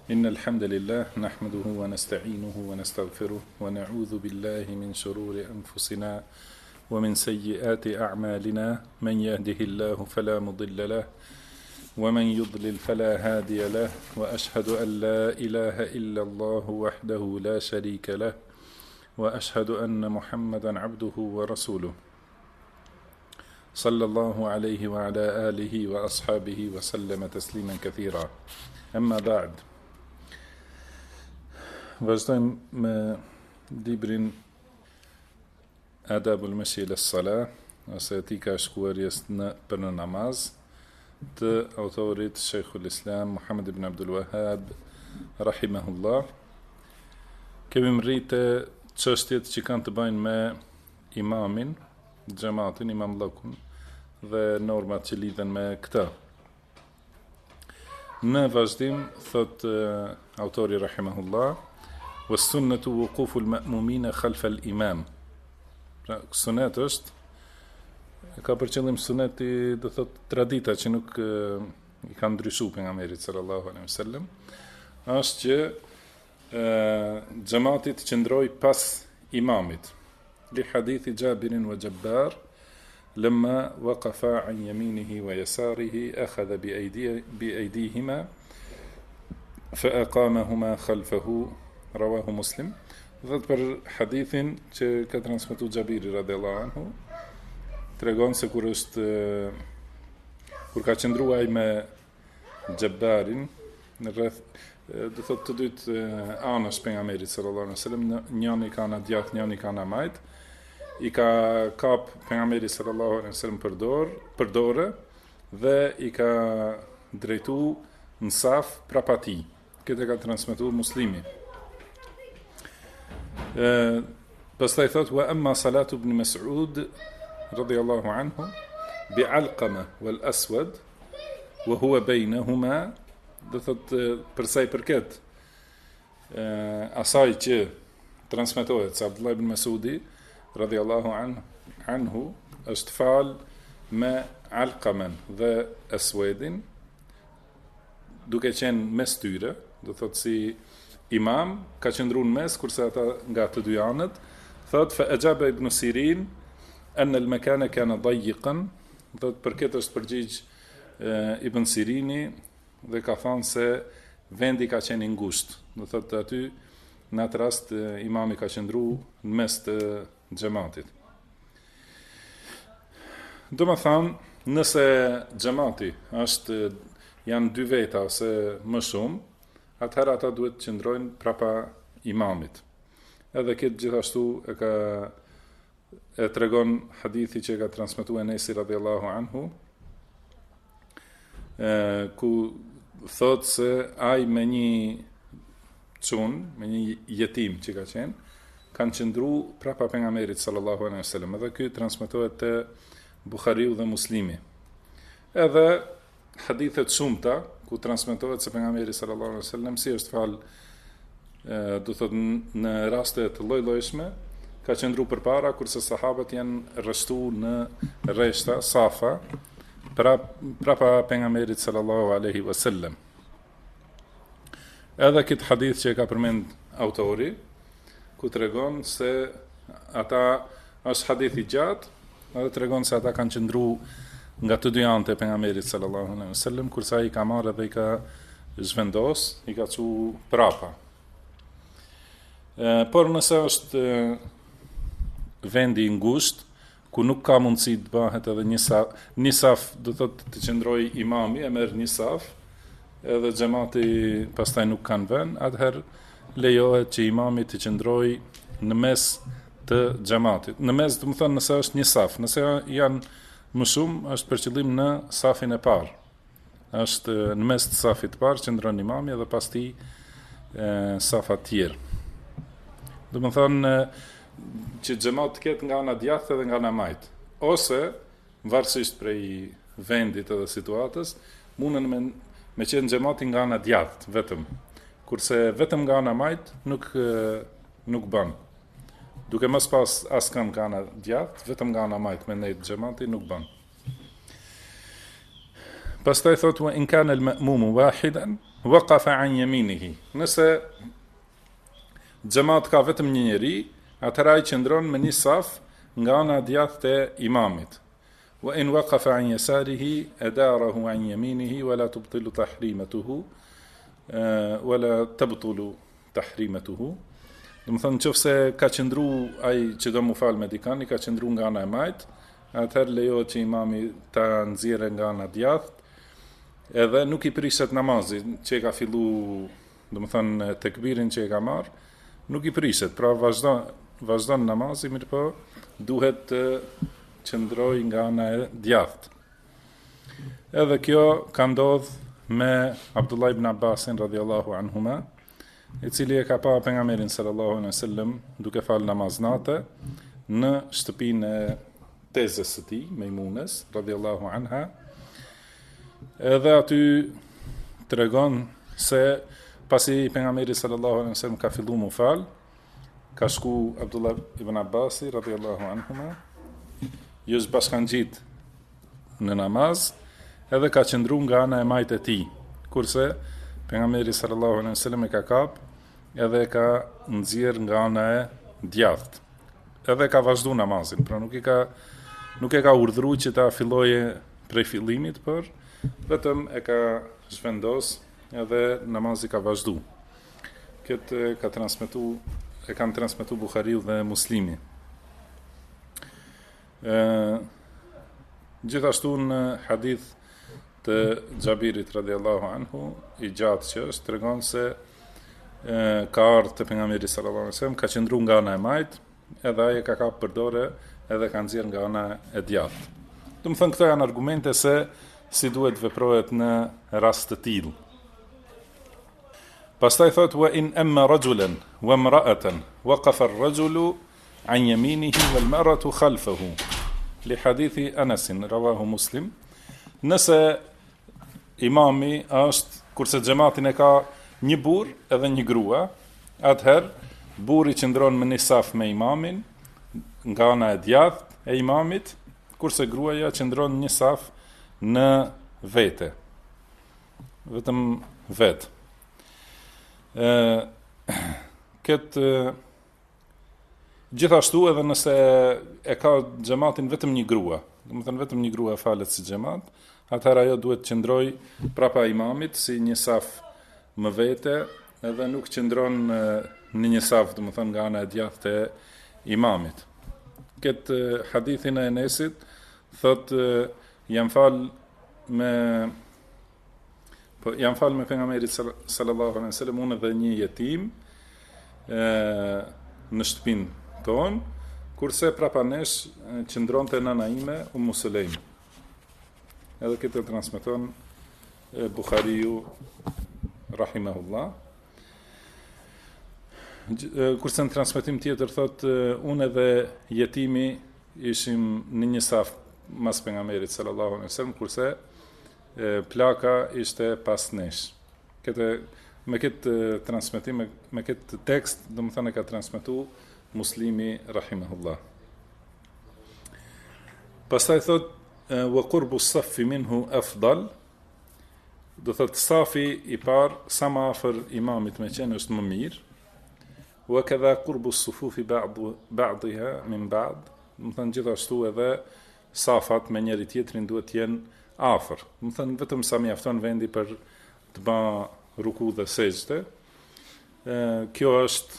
إن الحمد لله نحمده ونستعينه ونستغفره ونعوذ بالله من شرور أنفسنا ومن سيئات أعمالنا من يهده الله فلا مضل له ومن يضلل فلا هادي له وأشهد أن لا إله إلا الله وحده لا شريك له وأشهد أن محمدا عبده ورسوله صلى الله عليه وعلى آله وأصحابه وسلم تسليما كثيرا أما بعد. Vazhdojmë me librin Adabul Meshi ila Salah, ose etika e shkuarjes për në namaz, të autorit Sheikhul Islam Muhammad ibn Abdul Wahhab rahimahullah. Kemi mritë çështjet që kanë të bëjnë me imamin, xhamatin, imamllokun dhe normat që lidhen me këtë. Në vazhdim thot autori rahimahullah: "Was-sunnatu wuqufu al-ma'mumina khalfa al-imam." Pra, sunet është, ka për qëllim suneti, do thot tradita që nuk i ka ndryshuar pejgamberit sallallahu alaihi wasallam, është që xhamati të qëndroj pas imamit. Li hadithi Jabirin wa Jabbar لما وقفا عن يمينه ويساره أخذ بأيديهما فأقامهما خلفه رواه مسلم. Dhe për hadithin që ka transmetuar Xhabiri radhiyallahu anhu, tregon se kur ka qëndruar ai me Xhabbarin në rreth, do thotë të dytë anash pejgamberit sallallahu alaihi wasallam, njëri ka ana djathtë, njëri ka ana majt, i ka kap pejgamberi sallallahu alaihi wasallam për dorë dhe i ka drejtu në saf prapa tij. Këtë ka transmetuar Muslimi. Pastaj thot: "Wa amma salatu ibn Mas'ud radiyallahu anhu bi Alqama wal Aswad wa huwa baynahuma." Do thot për sa i përket asaj që transmetohet se Abdullah ibn Mas'udi radhiyallahu anhu është fal me Alqamen dhe Aswadin, duke qenë mes tyre, do thot si imam, ka qëndruar në mes, kurse ata nga të dy anët. Thot: "Fa ajaba ibn Sirin an al-makana kana dayiqan." Do të përket është përgjigj Ibn Sirini dhe ka thënë se vendi ka qenë i ngushtë. Do thot aty në atë rast imami ka qëndruar në mes të xhamatit. Do më thamë, nëse xhamati janë dy veta ose më shumë, atëherë ata duhet të qëndrojnë prapa imamit. Edhe këtë gjithashtu e tregon hadithi që ka transmetuar Enesi radhiyallahu anhu, ku thot se ai me një çun, me një jetim që ka qenë, kanë qëndru prapa pejgamberit sallallahu alaihi wasallam. Edhe ky transmetohet te Buhariu dhe Muslimi. Edhe hadithet shumëta ku transmetohet se pejgamberi sallallahu alaihi wasallam si është fal, do thot në raste të lloj-llojshme, ka qëndru përpara, kurse sahabët janë rreshtuar në rreshta, safa, prapa pejgamberit sallallahu alaihi wasallam. Edhe këtë hadith që e ka përmend autori, ku të regon se ata është hadithi gjatë, edhe të regon se ata kanë qëndru nga të dy anët e pejgamberit sallallahu alaihi wasallam, kurse ai ka marrë dhe i ka zhvendos, i ka çu prapa. Por nëse është vendi i ngushtë, ku nuk ka mundësi të bëhet edhe një saf, do thotë të qëndroj imami, e merr një saf, edhe xhamati pastaj nuk kanë vend, atëherë lejohet që imami të qëndroj në mes të xhamatit. Në mes, do të thonë, nëse është një saf, nëse janë më shumë, është për qëllim në safin e parë. Është në mes të safit të parë qëndron imami dhe pas tij safat tjerë. Do të thonë që xhamati të ketë nga ana djathtë dhe nga ana majt, ose varësisht prej vendit edhe situatës, mundën me qenë xhamati nga ana djathtë vetëm. Kurse vetëm nga ana majt nuk bën. Duke mos pas askën nga ana djathtë, vetëm nga ana majt me nejt xhamati nuk bën. Pastaj thot: "Wa in kana al-ma'mum wahidan waqafa an yaminihi. Nëse xhamat ka vetëm një njeri, atëra ai qëndron me një saf nga ana djathtë e imamit. Wa in waqafa an yasarihi adarahu an yaminihi wala tubtilu tahrimatuhu wala tabtulu tahrimatuhu. Do të thonë nëse ka qëndru ai që do mu fal me dikani, ka qëndru nga ana e majt, atëherë lejohet që imami ta nxjerrë nga ana djathtë, edhe nuk i prishet namazi që e ka fillu, do të thonë tekbirin që e ka marr, nuk i prishet, pra vazhdon namazi, mirë po duhet të qëndroj nga ana e djathtë. Edhe kjo ka ndodh me Abdullah ibn Abbasin radhiyallahu anhuma, i cili e ka pa pejgamberin sallallahu alaihi wasallam duke fal namaz natë në shtëpinë e tezës së tij, Mejmunes radhiyallahu anha. Edhe aty tregon se pasi pejgamberi sallallahu alaihi wasallam ka filluar mu fal, ka shku Abdullah ibn Abbasi radhiyallahu anhuma, ju zbashkangjit në namaz, edhe ka qëndru nga ana e majtë e tij, kurse pejgamberi sallallahu alaihi wasallam e ka kap, edhe ka nxjerr nga ana e djathtë. Edhe ka vazhdu namazin, pra nuk e ka urdhëruar që ta filloje prej fillimit, por vetëm e ka zhvendos edhe namazi ka vazhdu. Këtë e kanë transmetu Buhariu dhe Muslimi. Gjithashtu në hadith të Xhabirit radhiyallahu anhu, i gjatë që është, tregon se ka ardhur te pejgamberi sallallahu alaihi wasallam, ka qëndruar nga ana e majt, edhe ai e ka kap për dorë edhe ka nxjerr nga ana e djathtë. Do të thënë këto janë argumente se si duhet veprohet në rast të tillë. Pastaj thot wa in amma rajulan wa imra'atan waqafa ar-rajulu an yaminihi wal mar'atu khalfahu li hadithi Anas rawahu Muslim. Nëse imami është, kurse xhamatin e ka një burr edhe një grua, atëherë burri qëndron me një saf me imamin nga ana e djathtë e imamit, kurse gruaja qëndron një saf në vete, vetëm vetë. Gjithashtu edhe nëse e ka xhamatin vetëm një grua, do të thënë vetëm një grua falet si xhamat, atëherë ajo duhet qëndroj prapa imamit si një saf më vete, edhe nuk qëndron në një saf, do të thënë nga ana e djathtë e imamit. Këtë hadithin e Enesit thot jam fal me pejgamberin sallallahu alaihi wasallam unë dhe një jetim në shtëpinë tonë, kurse prapa nesh qëndronte nëna ime Ummu Sulaim. Edhe këtë transmeton Buhariu rahimahullah. Kurse në transmetim tjetër thot unë dhe jetimi ishim në një saf mas pejgamberit sallallahu alaihi wasallam, kurse plaka ishte pas nesh. Me këtë transmetim, me këtë tekst, do të thënë ka transmetu Muslimi rahimahullah. Pastaj thot wa qurbu as-saffi minhu afdal, do thot safi i par sa më afër imamit me qenë është më mirë. Wa kadha qurbu as-sufufi ba'dha min ba'd, do thënë gjithashtu edhe safat me njëri tjetrin duhet të jenë afër. Do thënë vetëm sa mjafton vendi për të bërë ruku dhe sejdë. Kjo është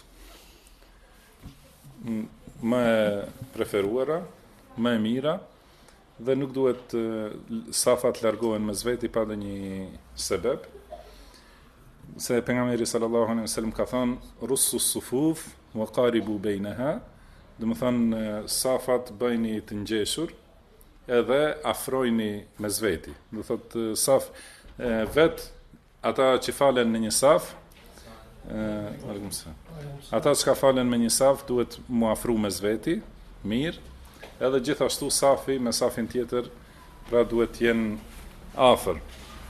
më preferuara, më e mira, dhe nuk duhet safat largohen mes veti pa ndonjë sebeb. Se pejgamberi sallallahu alaihi wasallam ka thënë russu sufuf wa qaribu bainaha, do të thënë safat bëjni të ngjeshur edhe afrojni mes veti. Do thotë saf vet ata që falen në një saf, ata që falen me një saf duhet mu afru mes veti, mirë, edhe gjithashtu safi me safin tjetër, pra duhet të jenë afër.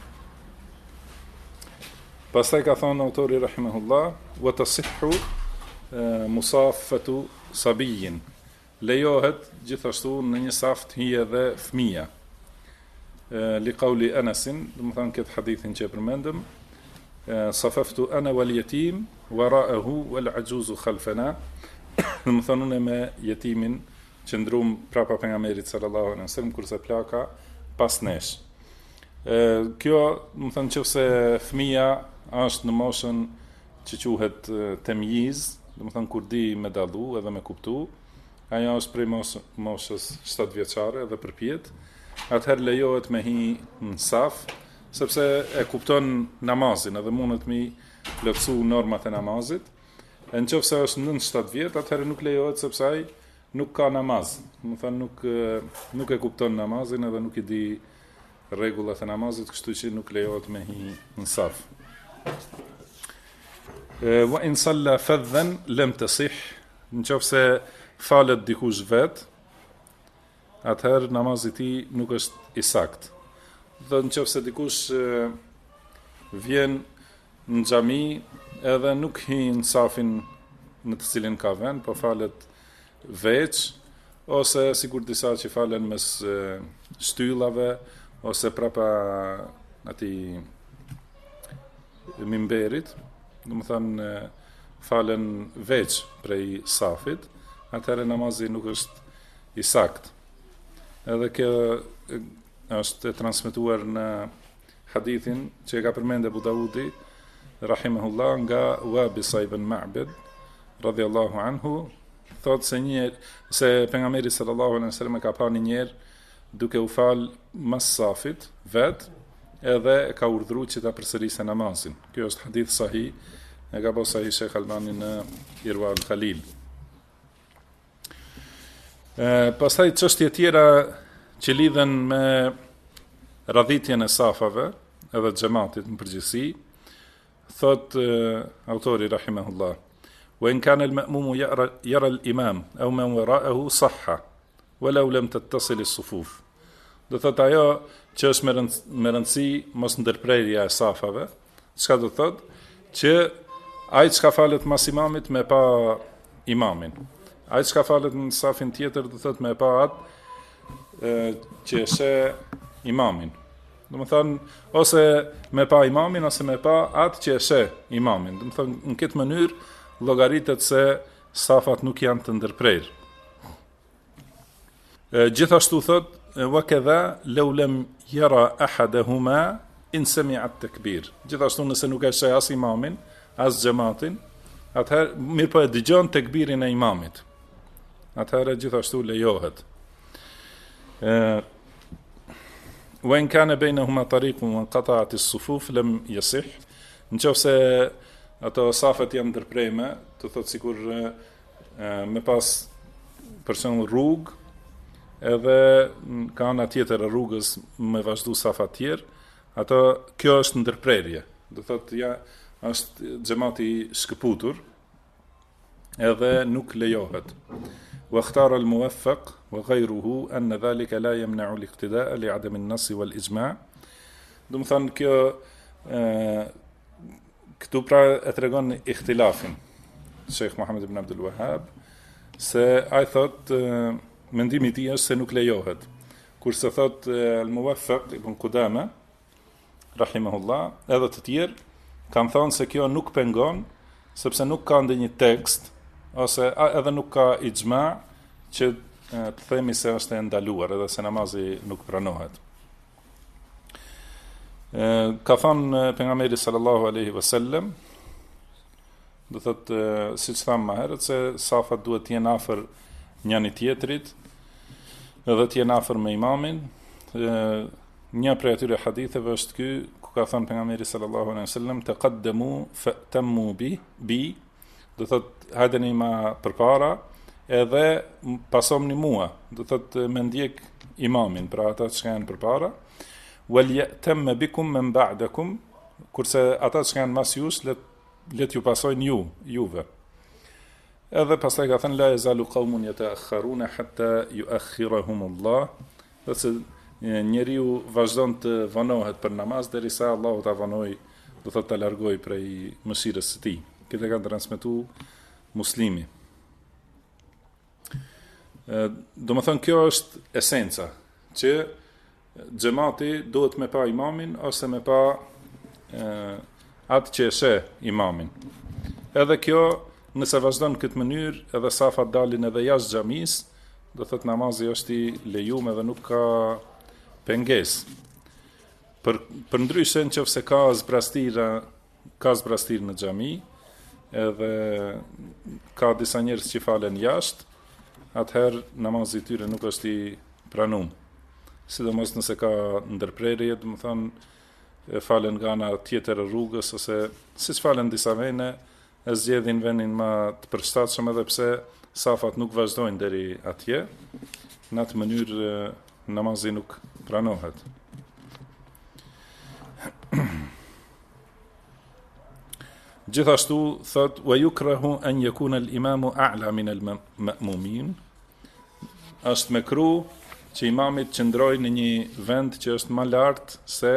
Pastaj ka thonë autori rahimahullah, wa tasihhu musafatu sabiyin, lejohet gjithashtu në një saf të hije dhe fëmija. Li qauli Anasin, do të thonë këtë hadithin që e përmendëm, safaftu ana wal yatim wara'ahu wal ajuzu khalfana. Dhe më thonë unë me jetimin që ndrum prapa pejgamberit sallallahu alaihi wasallam kurse plaka pas nesh. Kjo, më thënë nëse fëmia është në moshën që quhet temjiz, do të thënë kur di me dallu edhe me kuptu, ajo është prej moshës 7 vjeçare edhe përpjet, atëherë lejohet me hi në saf, sepse e kupton namazin edhe mundet mi plotësu normat e namazit. E nëse është 9-7 vjet, atëherë nuk lejohet sepse ai nuk ka namaz. Do të thënë nuk e kupton namazin edhe nuk i di rregullat e namazit, kështu që nuk lejohet me hi në saf. Wa in salla fadhan lam tasih, nëse falet dikush vet, atëherë namazi i tij nuk është i saktë. Dhe nëse dikush vjen në xhami edhe nuk hi në safin në të cilin ka vend, po falet veç, ose sikur disa që falen mes shtyllave, ose prapa atij mimberit, do të thënë falen veç prej safit, atëherë namazi nuk është i saktë. Edhe kjo është transmetuar në hadithin që e ka përmendë Abu Daudi rahimahullah nga Wabisa ibn Ma'bad radhiyallahu anhu, thotë se pejgamberi sallallahu alaihi wasallam ka pa një njerë duke u fal mas safit vet, edhe ka urdhëruar që ta përsërisë namazin. Kjo është hadith sahih, e ka bërë sahih Sheikh Albani në Irwa al-Khalil. Pastaj çështje tjera që lidhen me radhitjen e safave edhe xhamatit në përgjithësi, thot autori rahimahullah: "Wa in kana al-ma'mum yara al-imam aw man wara'ahu sahha walau lam tattasil as-sufuf." Do thot ajo që është me rëndësi mos ndërprerja e safave, çka do thot që ai që falet mas imamit me pa imamin. Ai që falet në safin tjetër do thot me pa atë që është imamin. Do të thënë ose me pa imamin ose me pa atë që është imamin. Do të thënë në këtë mënyrë llogaritet se safat nuk janë të ndërprerë. Gjithashtu thot wa kadha law lam yara ahaduhuma in sami'a at-takbir. Gjithashtu nëse nuk e sheh as imamin, as xhamatin, atëherë mirë po e dëgjon tekbirin e imamit. Atëherë gjithashtu lejohet. Wa in kana bainahuma tariqun wa qata'at as-sufuf lam yasih. Nëse ato safet janë ndërprerme, do thotë sikur me pas person rrugë, edhe ka ana tjetër e rrugës me vazhdu safa tjerë, ato kjo është ndërprerje. Do thotë ja është xhamati i shkëputur, edhe nuk lejohet. Wa ikhtara al-muwaffaq wa ghayruhu an dhalika la yamna'u al-iqtida'a li 'adam an-nass wal-ijma'. Do të thonë kjo këtu pra e tregon ikhtilafin Sheikh Muhammad ibn Abdul Wahhab, se ai thot mendimi i tij është se nuk lejohet. Kurse thot al-Muwaffaq ibn Qudama rahimahullah, edhe të tjerë kanë thënë se kjo nuk pengon, sepse nuk ka ndonjë tekst ose edhe nuk ka ixhma që të themi se është e ndaluar edhe se namazi nuk pranohet. Ka thënë pejgamberi sallallahu alaihi wasallam, do thotë siç thamë më herët, se safat duhet të jenë afër njëri tjetrit, edhe të jenë afër me imamin. Një prej atyre haditheve është ky, ku ka thënë pejgamberi sallallahu alaihi wasallam: "Taqaddamu fa'tammu bi", do thotë hajdeni ma përpara edhe pasomni mua, do thotë me ndjek imamin, pra ata që janë përpara. "Wal ya'tamma bikum man ba'dakum", kurse ata që janë mas jush let ju pasojnë juve. Edhe pastaj ka thënë: "La yazalu qaumun yata'akhkharuna hatta yu'akhkhirahum Allah", do të njeriu vazhdon të vonohet për namaz derisa Allahu ta vonoj, do thotë ta largoj prej mëshirës së tij. Këtë ka transmetuar Muslimi. Do më thënë kjo është esenca, që xhamati duhet me pa imamin ose me pa atë që e sheh imamin. Edhe kjo, nëse vazhdon në këtë mënyrë, edhe safat dalin edhe jashtë xhamisë, do thotë namazi është i lejuar dhe nuk ka pengesë. Për ndryshe nëse ka zbrastir në xhami, edhe ka disa njerëz që falen jashtë, atëherë namazi i tyre nuk është i pranuar. Sidomos nëse ka ndërprerje, do të thonë falen nga ana tjetër e rrugës, ose siç falen disa vende, e zgjedhin vendin më të përshtatshëm, edhe pse safat nuk vazhdojnë deri atje. Në atë mënyrë namazi nuk pranohet. Gjithashtu thot wa yukrahu an yakuna al-imamu a'la min al-ma'mumin. Është mekruh që imami të qëndrojë në një vend që është më lart se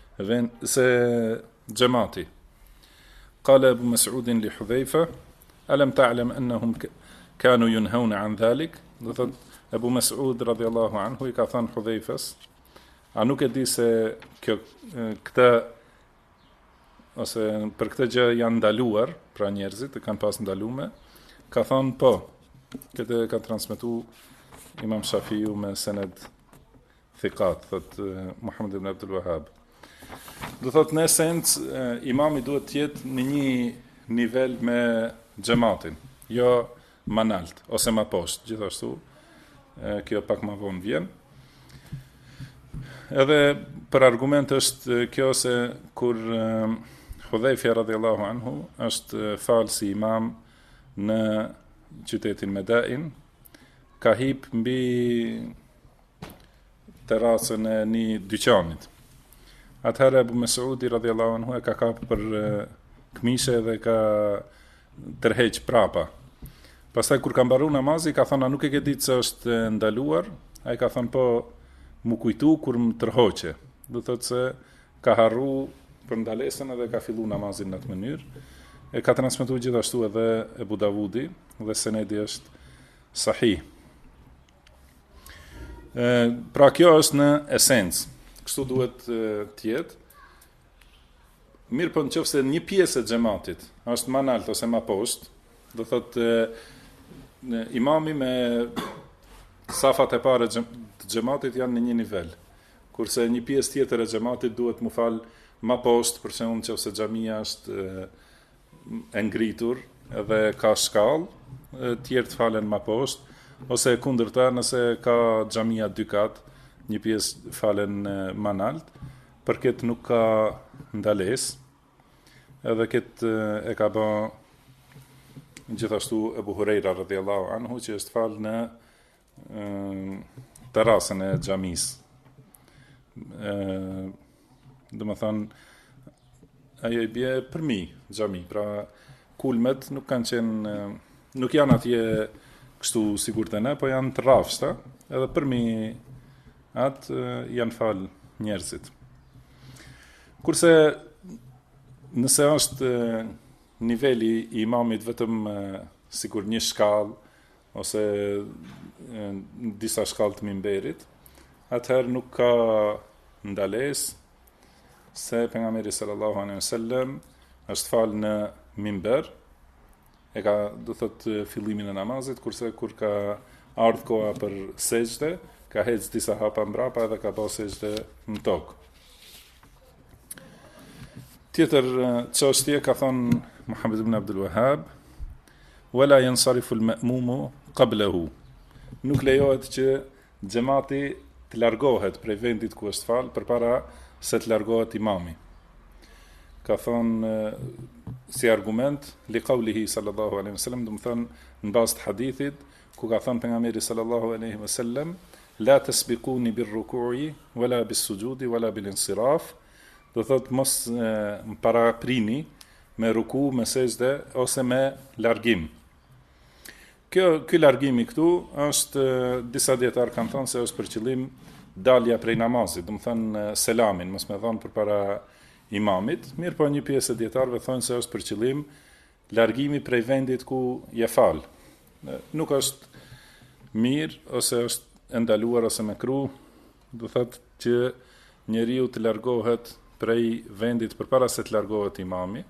xhamati. Qala Abu Mas'ud li Hudhayfa, alam ta'lam annahum kanu yunhauna an dhalik? Do thot Abu Mas'ud radhiyallahu anhu I ka thënë Hudhayfas, a nuk e di se këtë ose për këtë gjë janë ndaluar, pra njerëzit e kanë pas ndaluar? Ka thënë po. Këtë ka transmetuar Imam Shafiu me sened thiqat, thot Muhammad ibn Abdul Wahhab. Do thot në esencë imami duhet të jetë në një nivel me xhamatin, jo më lart ose më poshtë. Gjithashtu kjo pak më vonë vjen. Edhe për argument është kjo se kur Hudhayfa radhiyallahu anhu është falë si imam në qytetin Medain, ka hip mbi terasën e një dyqanit. Atëherë Abu Mas'udi radhiyallahu anhu e ka kapë për këmishe dhe ka tërheq prapa. Pastaj kur ka mbaruar namazi, ka thënë, a nuk e ke ditë se është ndaluar? Ai ka thënë, po, mu kujtu kur më tërhoqe. Do thotë se ka harru për ndalesën edhe ka fillu namazin në atë mënyrë. E ka transmetuar gjithashtu edhe Abu Davudi dhe senedi është sahih. Pra kjo është në esencë. Kështu duhet të jetë. Mirë po nëse një pjesë e xhamatit është më lart ose më poshtë, do thotë imami me safat e parë të xhamatit janë në një nivel, kurse një pjesë tjetër e xhamatit duhet mu fal më poshtë, për shembull nëse xhamia është e ngritur edhe ka shkallë, të tjerë të falen më poshtë, ose kundërta nëse ka xhamia dy kat, një pjesë falen më lart, për këtë nuk ka ndalesë. Edhe këtë e ka bë gjithashtu Abu Huraira radhiyallahu anhu, që është falë në terasën e xhamisë. Domethënë ajo I bie përmi xhami, pra kulmet nuk kanë qenë, nuk janë atje kështu sigurt e ne, po janë të rrafshta, edhe përmi atë janë falë njerëzit. Kurse nëse është niveli I imamit vetëm sikur një shkallë ose disa shkallë të mimberit, atëherë nuk ka ndalesë, se pejgamberi sallallahu alaihi wasallam është falë në mimber, e ka do thotë fillimin e namazit, kurse kur ka ardhur koha për sejdë, ka hecë disa hapa mbrapa edhe ka bërë sejdë në tokë. Tjetër çështje ka thënë Muhammad ibn Abdul Wahhab, wala yansarifu al-ma'mumu qablahu. Nuk lejohet që xhamati të largohet prej vendit ku është fal përpara se të largohet imami. Ka thënë si argument li qawlihi sallallahu alaihi wasallam, do të thënë në bazë të hadithit ku ka thënë pejgamberi sallallahu alaihi wasallam, la tasbiquni bir-ruku'i wala bis-sujudi wala bil-insiraf. Do thotë mos më paraprini me ruku, me sejdë ose me largim. Ky largimi këtu është, disa dietar kanë thënë se është për qëllim dalja prej namazit, do të thënë selamin, mos më dhon përpara imamit. Mirë po një pjesë e dietarëve thonë se është për qëllim largimi prej vendit ku je fal. Nuk është mirë ose është ndaluar ose mekruh, do thotë që njeriu të largohet prej vendit përpara se të largohet imami,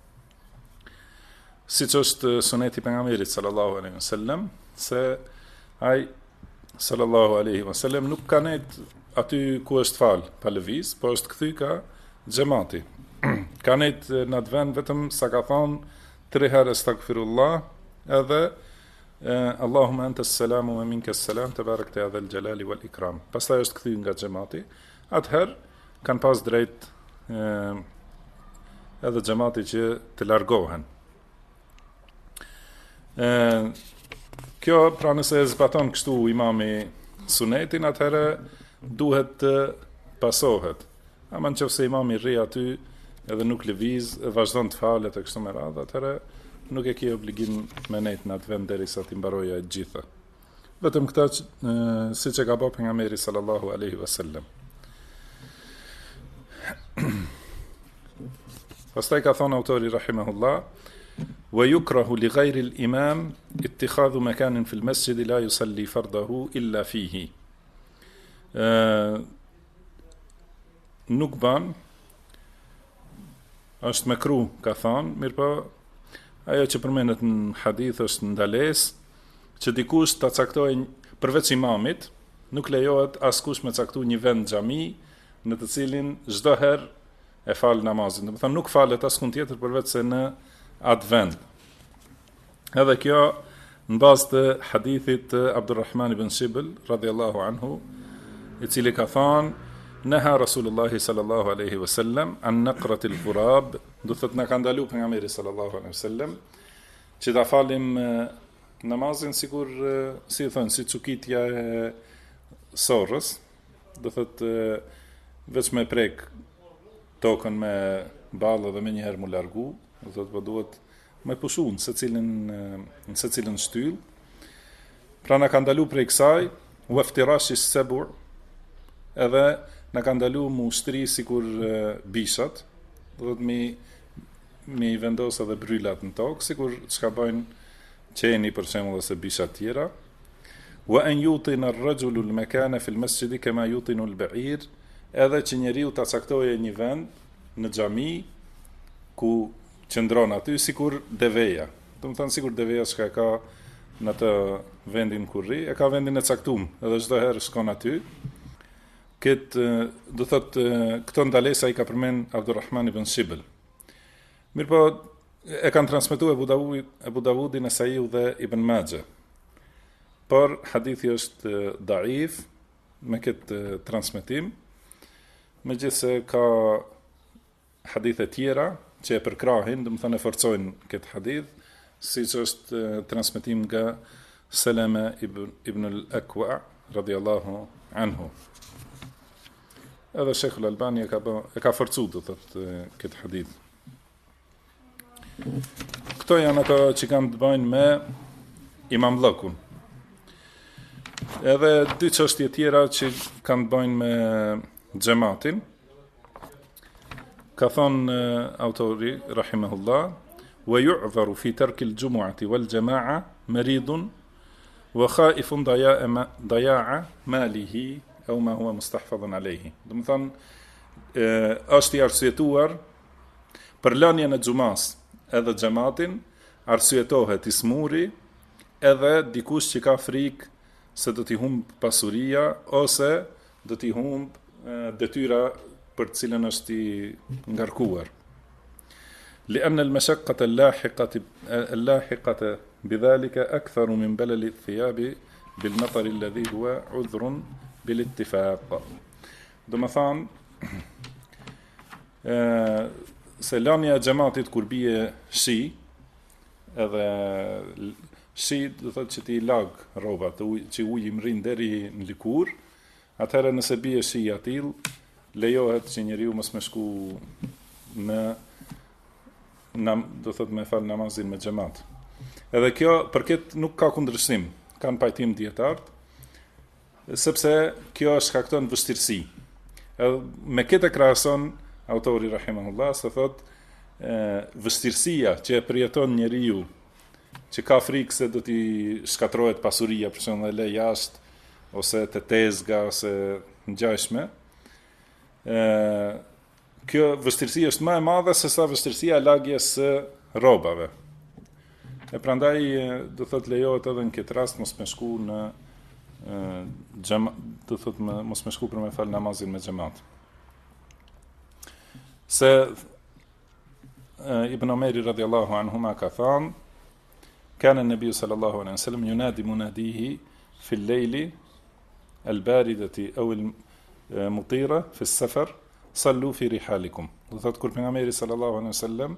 siç është suneti pejgamberit sallallahu alaihi wasallam, se ai sallallahu alaihi wasallam nuk ka nejt aty ku është fal pa lëviz, po është kthy ka xhamati. Ka nejt në atë vend vetëm sa ka thonë 3 herë astaghfirullah, edhe Allahumma anta as-salamu wa minka as-salam tabarakta ya dhal jalali wal ikram. Pastaj është kthy nga xhamati. Atëherë kanë pas drejt edhe xhamati që të largohen. Kjo pra nëse e zbaton kështu imami sunetin, atëherë duhet të pasohet. Ama nëse imami rri aty edhe nuk lëviz, vazhdon të falet e kështu me radhë, atëherë nuk e ke obligim me nejt në atë vend derisa të mbaroja e gjitha. Vetëm këta siç e ka bërë pejgamberi sallallahu alaihi wasallam. Pastaj ka thonë autori rahimahullah: ويكره لغير الإمام اتخاذ مكان في المسجد لا يصلي فرضه إلا فيه. Nuk ban, është mekruh, ka thonë, mirë po, ajo që përmendet në hadith është ndales, që dikush të caktojnë përveç imamit, nuk lejohet askush me caktu një vend xhami në të cilin çdo herë e fal namazin. Do të thonë nuk falet askund tjetër përveç se në atë vend. Edhe kjo në bazë të hadithit të Abdurrahman ibn Shibl radhiyallahu anhu, i cili ka thënë: Neha Rasulullahi sallallahu alaihi wasallam an naqratil ghurab, do thot na ka ndalu pejgamberi sallallahu alaihi wasallam që ta falim namazin sikur si thon si çukitja e sorrës, do thot veç me prek tokën me ballë dhe më njëherë mu largu, do thot po duhet me pushu në secilën shtyll. Pra na ka ndalu prej kësaj waftirashi sabur, edhe na ka ndalu mu ushtri sikur bishat, do të mi vendos edhe bryllat në tokë, sikur çka bëjnë qeni për shembull ose bishat tjera. Wa an yutina ar-rajulu al-makana fi al-masjid kama yutinu al-ba'ir, edhe që njeriu ta caktojë një vend në xhami ku qëndron aty sikur deveja. Do të thonë sikur deveja që ka në atë vendin ku rri, e ka vendin e caktuar, edhe çdo herë shkon aty. Do thot këto ndalesa i ka përmend Abdurrahman ibn Shibl. Mirë po, e kanë transmetuar Abu Davudi, Nesai dhe Ibn Majah. Por hadithi është daif me këtë transmetim, megjithse ka hadithe tjera që e përkrahin, do të thonë e forcojnë këtë hadith, siç është transmetim nga Salama ibn al-Akwa radhiyallahu anhu. Edhe Sheikhul Albani e ka forcu, do thotë, këtë hadith. Këto janë ato që kanë të bëjnë me imamllëkun. Edhe dy çështje tjera që kanë të bëjnë me xhamatin. Ka thonë autori rahimahullah: wa yu'dharu fi tarki al-jumu'ati wal jama'a maridun wa khaifun daya'a malihi au ma huwa mustahfadhan alayhi. Do të thonë është i arsyetuar për lënien e xumas edhe xhamatin, arsyetohet i smuri edhe dikush që ka frikë se do t'i humb pasuria ose do t'i humb detyra për të cilën është i ngarkuar. لأن المشقة اللاحقة بذلك أكثر من بلل الثياب بالمطر الذي هو عذر بالاتفاق. Do më thanë, se lënia e xhamatit kur bie shi, edhe shi do thotë që ti lag rrobat, që uji mrin deri në lëkur, atëherë nëse bie shi atill, lejohet që njeriu mos më shku do thotë me fal namazin me xhamat. Edhe kjo për këtë nuk ka kundërshtim, kanë pajtim dietar, sepse kjo shkakton vështirësi. Edhe me këtë krahason autori rahimahullah se thotë vështirësia që e përjeton njeriu që ka frikë se do t'i shkatrohet pasuria, për shembull, e le jashtë ose te tezga ose ngjashme, kjo vështirësi është më e madhe se sa vështirësia e lagjes së rrobave. E prandaj do thot lejohet edhe në këtë rast mos me shku në do thot mos me shku për me fal namazin me xhamat. Se Ibn Omeri radiallahu anhuma ka thënë كان النبي صلى الله عليه وسلم ينادي مناديه في الليل الباردة أو المطيرة في السفر صلوا في رحالكم. Do thot kur pejgamberi sallallahu alaihi wasallam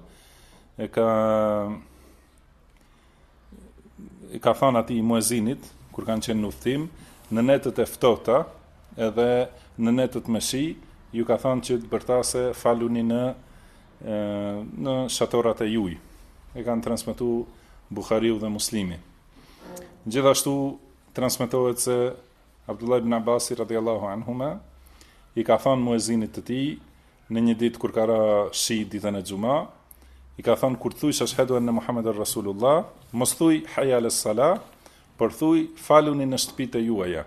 ka thënë atij muezinit kur kanë qenë në udhtim në netët e ftohta edhe në netët me shi, ju ka thënë që të bërtase faluni në shatorat e juj. E kanë transmetuar Buhariu dhe Muslimi. Gjithashtu transmetohet se Abdullah ibn Abbasi radiallahu anhuma i ka thënë muezinit të tij në një ditë kur ka ra shi ditën e xuma, i ka thënë kur thuj ashhadu anna Muhammadar Rasulullah, mos thuj hayya ala salah, por thuj faluni në shtëpitë e juaja.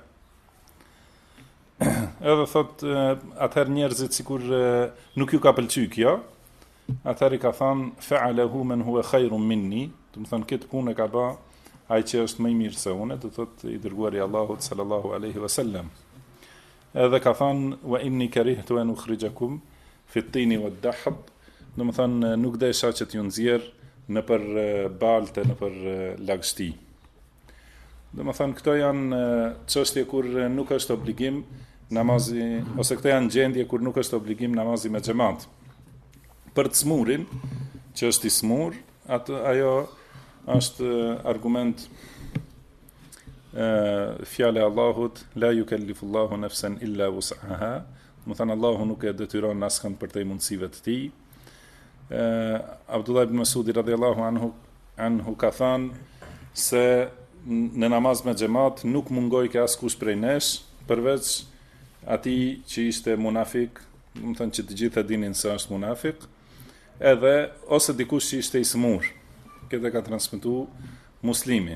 Edhe thot atëherë njerëzit sikur nuk ju ka pëlqyer kjo, atëherë i ka thënë fa'alahu man huwa khairun minni, do të thonë këtë punë ka bë ai që është më i mirë se unë, do thot i dërguari i Allahut sallallahu alaihi wasallam. Edhe ka thënë wa inni karihtu an ukhrijakum fi at-tini wad-dahb, do të thonë nuk desha që t'ju nxjerr në për balte, në për lagështi. Do të thonë këto janë çështje kur nuk është obligim namazi, ose këto janë gjendje kur nuk është obligim namazi me xhamat. Për të smurin, që është i smur, ajo është argument fjale Allahut la yukellifullahu nafsan illa wus'aha, do të thonë Allahu nuk e detyron askën për të mundësive të tij. Abdullah ibn Mas'udi radhiyallahu anhu ka thënë se në namaz me xhamat nuk mungoi ke askush prej nesh përveç atij që ishte munafik, do të thonë që të gjithë e dinin se është munafik, edhe ose dikush që ishte i smur. Këtë ka transmetuar Muslimi.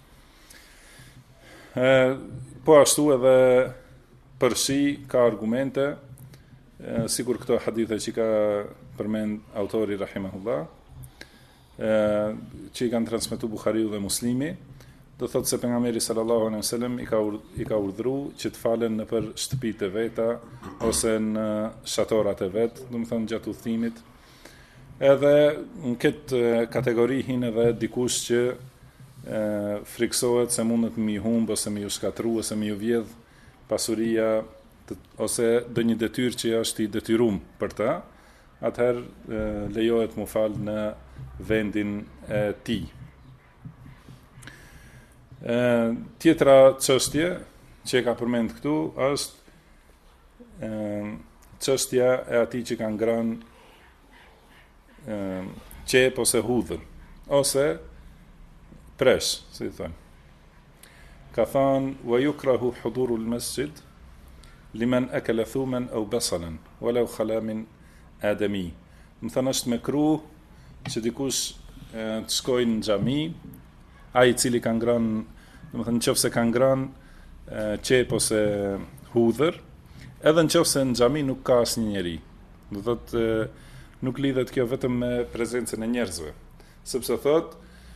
Po ashtu edhe për shi ka argumente, sigur këto hadithe që ka përmend autori rahimahullah, që i kanë transmetuar Buhariu dhe Muslimi, do thotë se pejgamberi sallallahu alaihi wasallam i ka urdhëruar që të falen nëpër shtëpitë e veta ose në shatorat e vet, do të thonë gjatë udhëtimit. Edhe në këtë kategori hin edhe dikush që friksohet se mundet me i humb ose me ju shkatru ose me ju vjedh pasuria ose do një detyrë që është i detyruar për ta, atëherë lejohet mu fal në vendin e tij. Tjetra çështje që e ka përmend këtu është çështja e atij që ka ngrënë qep ose hudhër, ose presh, si thonë. Ka thënë, wa yukrahu huduru al-masjid liman akala thuman aw basalan walau khala min adami. Më thënë është mekruh që dikush të shkojë në xhami, ai i cili ka ngrënë, do të thënë nëse ka ngrënë qep ose hudhër, edhe nëse në xhami nuk ka asnjë njeri. Do thotë nuk lidhet kjo vetëm me prezencën e njerëzve, sepse thot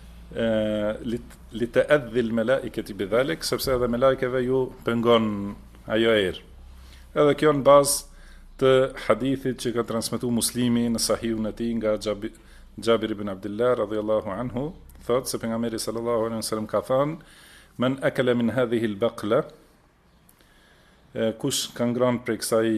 li ta'adhi al-malaikati bidhalik, sepse edhe me lajkeve ju pengon ajo erë. Edhe kjo në bazë të hadithit që ka transmetuar Muslimi në sahihun e tij nga Jabir ibn Abdullah radhiyallahu anhu, thot se pejgamberi sallallahu alaihi wasallam ka thënë men akala min hadhihi al-baqla, kush ka ngrënë prej kësaj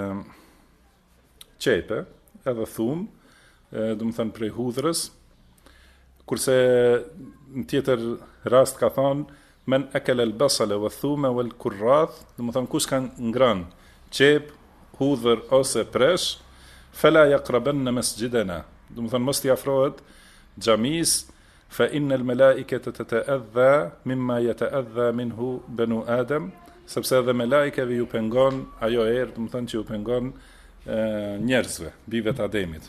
qepe edhe thum, do të thënë prej hudhrës, kurse në tjetër rast ka thonë men akala al-basala wa thuma wal kurrath, do të thënë kush ka ngrënë qep, hudhër ose presh, fala yaqrabanna masjidana, do të thënë mos t'i afrohet xhamis, fa inna al-malaikata tata'adha mimma yata'adha minhu banu Adam, sepse edhe me lajkeve ju pengon ajo erë, do të thënë që ju pengon njerëzve, bive të Ademit.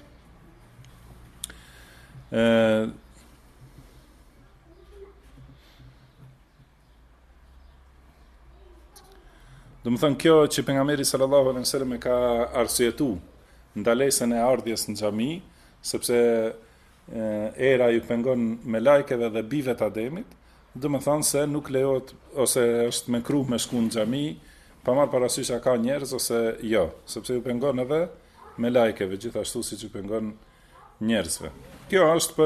Do të thënë kjo që pejgamberi sallallahu alaihi wasallam e ka arsyetuar ndalesën e ardhjes në xhami, sepse era ju pengon me lajkeve dhe bive të Ademit, dhe më thonë se nuk lejohet, ose është me kruh me shku në xhami, pa marrë parasysh a ka njerëz ose jo, sepse ju pengon edhe me lajkeve, gjithashtu si që pengon njerëzve. Kjo është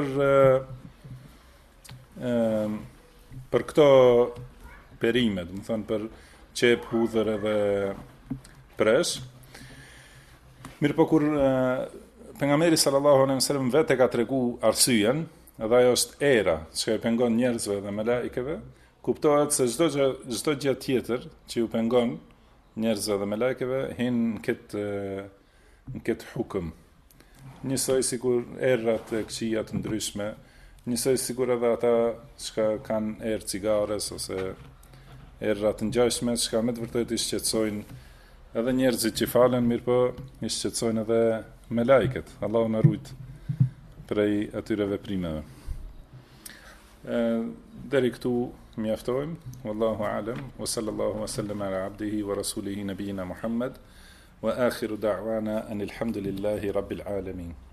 për këto perime, dhe më thonë për qep, hudhër edhe presh. Mirë po kur pejgamberi sallallahu alejhi wasallam vetë ka tregu arsyeën, edhe ajo është era që e pengon njerëzve dhe melekëve, kuptohet se çdo gjë tjetër që ju pengon njerëzve dhe melekëve hin në këtë hukm. Njësoj sikur errat e këqija të ndryshme, njësoj sikur edhe ata që kanë erë cigares ose erra të ngjashme, që me të vërtetë i shqetësojnë edhe njerëzit që falen, mirë po i shqetësojnë edhe melekët. Allahu na ruaj prej atyre veprimeve. Deri këtu mjaftojmë. Wallahu a'lam. Wa sallallahu wa sallam ala abdihi wa rasulihi nabiyina Muhammad. Wa akhiru da'wana anil hamdulillahi rabbil alamin.